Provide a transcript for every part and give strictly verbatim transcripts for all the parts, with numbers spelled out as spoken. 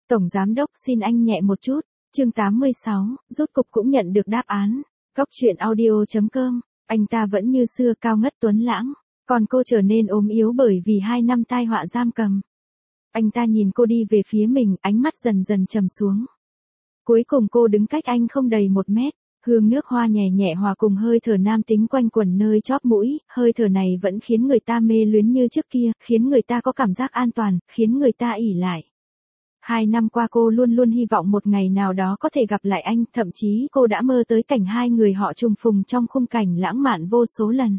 Tổng giám đốc xin anh nhẹ một chút. Chương tám mươi sáu, rốt cục cũng nhận được đáp án. Góc truyện audio chấm com. Anh ta vẫn như xưa cao ngất tuấn lãng, còn cô trở nên ốm yếu bởi vì hai năm tai họa giam cầm. Anh ta nhìn cô đi về phía mình, ánh mắt dần dần trầm xuống. Cuối cùng cô đứng cách anh không đầy một mét, hương nước hoa nhẹ nhẹ hòa cùng hơi thở nam tính quanh quẩn nơi chóp mũi, hơi thở này vẫn khiến người ta mê luyến như trước kia, khiến người ta có cảm giác an toàn, khiến người ta ỷ lại. Hai năm qua cô luôn luôn hy vọng một ngày nào đó có thể gặp lại anh, thậm chí cô đã mơ tới cảnh hai người họ trùng phùng trong khung cảnh lãng mạn vô số lần.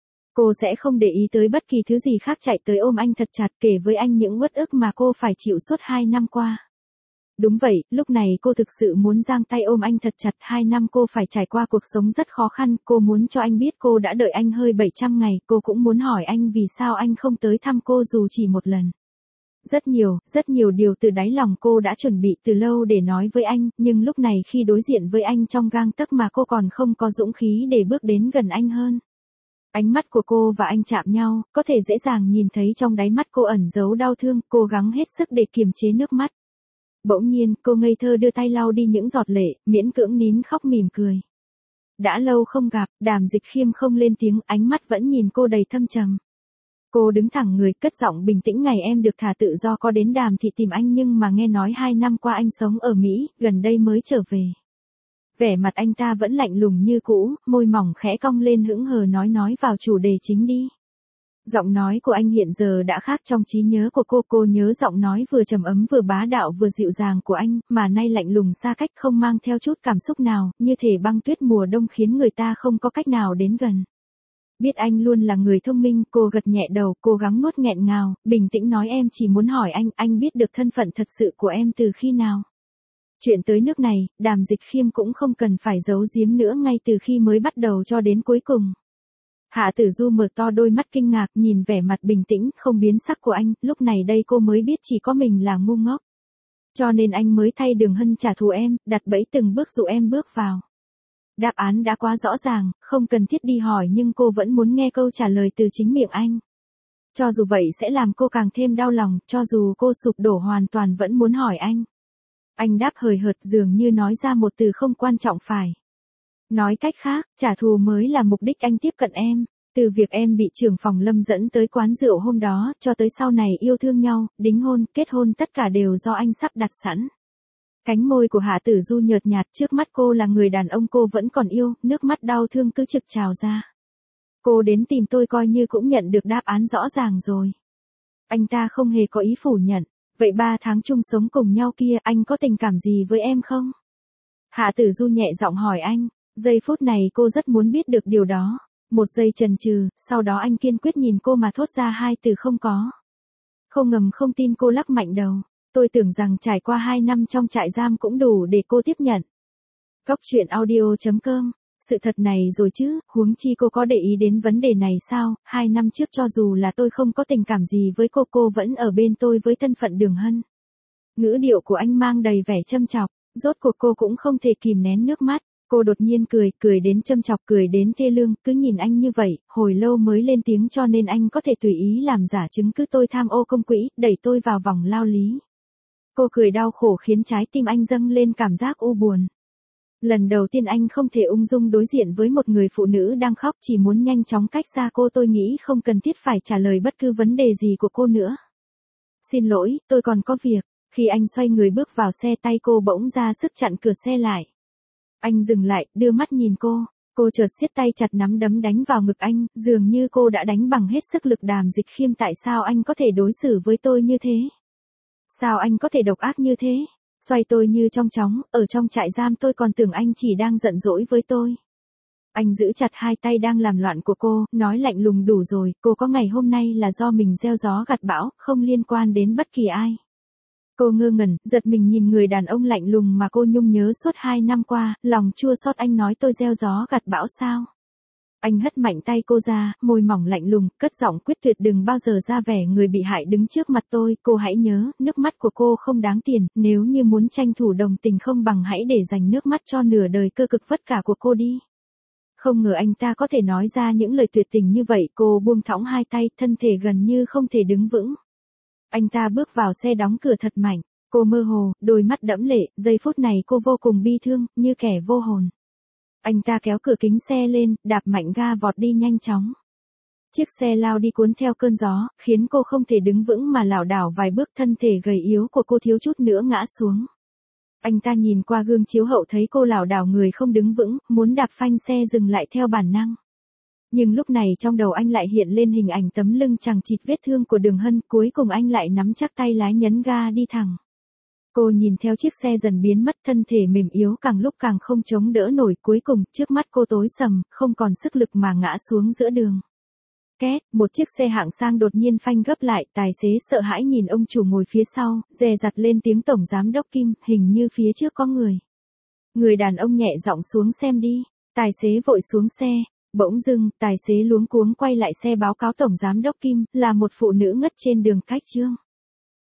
Cô sẽ không để ý tới bất kỳ thứ gì khác, chạy tới ôm anh thật chặt, kể với anh những uất ức mà cô phải chịu suốt hai năm qua. Đúng vậy, lúc này cô thực sự muốn giang tay ôm anh thật chặt. Hai năm cô phải trải qua cuộc sống rất khó khăn, cô muốn cho anh biết cô đã đợi anh hơi bảy trăm ngày, cô cũng muốn hỏi anh vì sao anh không tới thăm cô dù chỉ một lần. Rất nhiều, rất nhiều điều từ đáy lòng cô đã chuẩn bị từ lâu để nói với anh, nhưng lúc này khi đối diện với anh trong gang tấc mà cô còn không có dũng khí để bước đến gần anh hơn. Ánh mắt của cô và anh chạm nhau, có thể dễ dàng nhìn thấy trong đáy mắt cô ẩn giấu đau thương, cố gắng hết sức để kiềm chế nước mắt. Bỗng nhiên, cô ngây thơ đưa tay lau đi những giọt lệ, miễn cưỡng nín khóc mỉm cười. Đã lâu không gặp, Đàm Dịch Khiêm không lên tiếng, ánh mắt vẫn nhìn cô đầy thâm trầm. Cô đứng thẳng người, cất giọng bình tĩnh, ngày em được thả tự do có đến Đàm thị tìm anh, nhưng mà nghe nói hai năm qua anh sống ở Mỹ, gần đây mới trở về. Vẻ mặt anh ta vẫn lạnh lùng như cũ, môi mỏng khẽ cong lên hững hờ nói nói vào chủ đề chính đi. Giọng nói của anh hiện giờ đã khác trong trí nhớ của cô, cô nhớ giọng nói vừa trầm ấm vừa bá đạo vừa dịu dàng của anh, mà nay lạnh lùng xa cách không mang theo chút cảm xúc nào, như thể băng tuyết mùa đông khiến người ta không có cách nào đến gần. Biết anh luôn là người thông minh, cô gật nhẹ đầu, cố gắng nuốt nghẹn ngào, bình tĩnh nói em chỉ muốn hỏi anh, anh biết được thân phận thật sự của em từ khi nào? Chuyện tới nước này, Đàm Dịch Khiêm cũng không cần phải giấu giếm nữa, ngay từ khi mới bắt đầu cho đến cuối cùng. Hạ Tử Du mở to đôi mắt kinh ngạc nhìn vẻ mặt bình tĩnh, không biến sắc của anh, lúc này đây cô mới biết chỉ có mình là ngu ngốc. Cho nên anh mới thay Đường Hân trả thù em, đặt bẫy từng bước dụ em bước vào. Đáp án đã quá rõ ràng, không cần thiết đi hỏi, nhưng cô vẫn muốn nghe câu trả lời từ chính miệng anh. Cho dù vậy sẽ làm cô càng thêm đau lòng, cho dù cô sụp đổ hoàn toàn vẫn muốn hỏi anh. Anh đáp hời hợt, dường như nói ra một từ không quan trọng phải. Nói cách khác, trả thù mới là mục đích anh tiếp cận em. Từ việc em bị trưởng phòng Lâm dẫn tới quán rượu hôm đó, cho tới sau này yêu thương nhau, đính hôn, kết hôn, tất cả đều do anh sắp đặt sẵn. Cánh môi của Hạ Tử Du nhợt nhạt, trước mắt cô là người đàn ông cô vẫn còn yêu, nước mắt đau thương cứ trực trào ra. Cô đến tìm tôi coi như cũng nhận được đáp án rõ ràng rồi. Anh ta không hề có ý phủ nhận. Vậy ba tháng chung sống cùng nhau kia, anh có tình cảm gì với em không? Hạ Tử Du nhẹ giọng hỏi anh. Giây phút này cô rất muốn biết được điều đó. Một giây chần chừ, sau đó anh kiên quyết nhìn cô mà thốt ra hai từ không có. Không ngầm không tin, cô lắc mạnh đầu. Tôi tưởng rằng trải qua hai năm trong trại giam cũng đủ để cô tiếp nhận. Góc truyện audio chấm com. Sự thật này rồi chứ, huống chi cô có để ý đến vấn đề này sao? Hai năm trước cho dù là tôi không có tình cảm gì với cô, cô vẫn ở bên tôi với thân phận Đường Hân. Ngữ điệu của anh mang đầy vẻ châm chọc, rốt cuộc cô cũng không thể kìm nén nước mắt. Cô đột nhiên cười, cười đến châm chọc, cười đến thê lương, cứ nhìn anh như vậy, hồi lâu mới lên tiếng, cho nên anh có thể tùy ý làm giả chứng cứ tôi tham ô công quỹ, đẩy tôi vào vòng lao lý. Cô cười đau khổ khiến trái tim anh dâng lên cảm giác u buồn. Lần đầu tiên anh không thể ung dung đối diện với một người phụ nữ đang khóc, chỉ muốn nhanh chóng cách xa cô. Tôi nghĩ không cần thiết phải trả lời bất cứ vấn đề gì của cô nữa. Xin lỗi, tôi còn có việc. Khi anh xoay người bước vào xe, tay cô bỗng ra sức chặn cửa xe lại. Anh dừng lại, đưa mắt nhìn cô. Cô chợt siết tay chặt nắm đấm đánh vào ngực anh, dường như cô đã đánh bằng hết sức lực. Đàm Dịch Khiêm, tại sao anh có thể đối xử với tôi như thế? Sao anh có thể độc ác như thế? Xoay tôi như trong chóng, ở trong trại giam tôi còn tưởng anh chỉ đang giận dỗi với tôi. Anh giữ chặt hai tay đang làm loạn của cô, nói lạnh lùng, đủ rồi, cô có ngày hôm nay là do mình gieo gió gặt bão, không liên quan đến bất kỳ ai. Cô ngơ ngẩn, giật mình nhìn người đàn ông lạnh lùng mà cô nhung nhớ suốt hai năm qua, lòng chua xót. Anh nói tôi gieo gió gặt bão sao? Anh hất mạnh tay cô ra, môi mỏng lạnh lùng, cất giọng quyết tuyệt, đừng bao giờ ra vẻ người bị hại đứng trước mặt tôi. Cô hãy nhớ, nước mắt của cô không đáng tiền, nếu như muốn tranh thủ đồng tình không bằng hãy để dành nước mắt cho nửa đời cơ cực vất vả của cô đi. Không ngờ anh ta có thể nói ra những lời tuyệt tình như vậy. Cô buông thõng hai tay, thân thể gần như không thể đứng vững. Anh ta bước vào xe, đóng cửa thật mạnh. Cô mơ hồ, đôi mắt đẫm lệ, giây phút này cô vô cùng bi thương, như kẻ vô hồn. Anh ta kéo cửa kính xe lên, đạp mạnh ga vọt đi nhanh chóng. Chiếc xe lao đi cuốn theo cơn gió, khiến cô không thể đứng vững mà lảo đảo vài bước, thân thể gầy yếu của cô thiếu chút nữa ngã xuống. Anh ta nhìn qua gương chiếu hậu thấy cô lảo đảo người không đứng vững, muốn đạp phanh xe dừng lại theo bản năng. Nhưng lúc này trong đầu anh lại hiện lên hình ảnh tấm lưng chằng chịt vết thương của Đường Hân, cuối cùng anh lại nắm chắc tay lái nhấn ga đi thẳng. Cô nhìn theo chiếc xe dần biến mất, thân thể mềm yếu càng lúc càng không chống đỡ nổi, cuối cùng trước mắt cô tối sầm, không còn sức lực mà ngã xuống giữa đường. Két, một chiếc xe hạng sang đột nhiên phanh gấp lại, tài xế sợ hãi nhìn ông chủ ngồi phía sau, dè dặt lên tiếng tổng giám đốc Kim, hình như phía trước có người. Người đàn ông nhẹ giọng xuống xem đi, tài xế vội xuống xe, bỗng dưng, tài xế luống cuống quay lại xe báo cáo tổng giám đốc Kim, là một phụ nữ ngất trên đường Cách Trương.